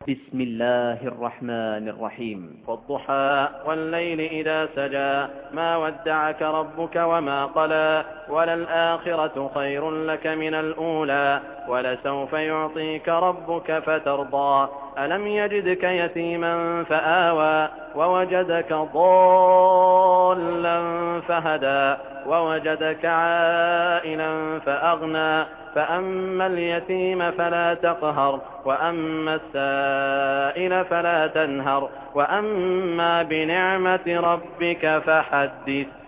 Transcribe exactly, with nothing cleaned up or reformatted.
بسم الله الرحمن الرحيم. والضحى والليل إذا سجى ما ودعك ربك وما قلى وللآخرة خير لك من الأولى ولسوف يعطيك ربك فترضى ألم يجدك يتيما فآوى ووجدك ضالا فهدى ووجدك عائلا فأغنى فأما اليتيم فلا تقهر وأما السائل فلا تنهر وأما بنعمة ربك فحدث.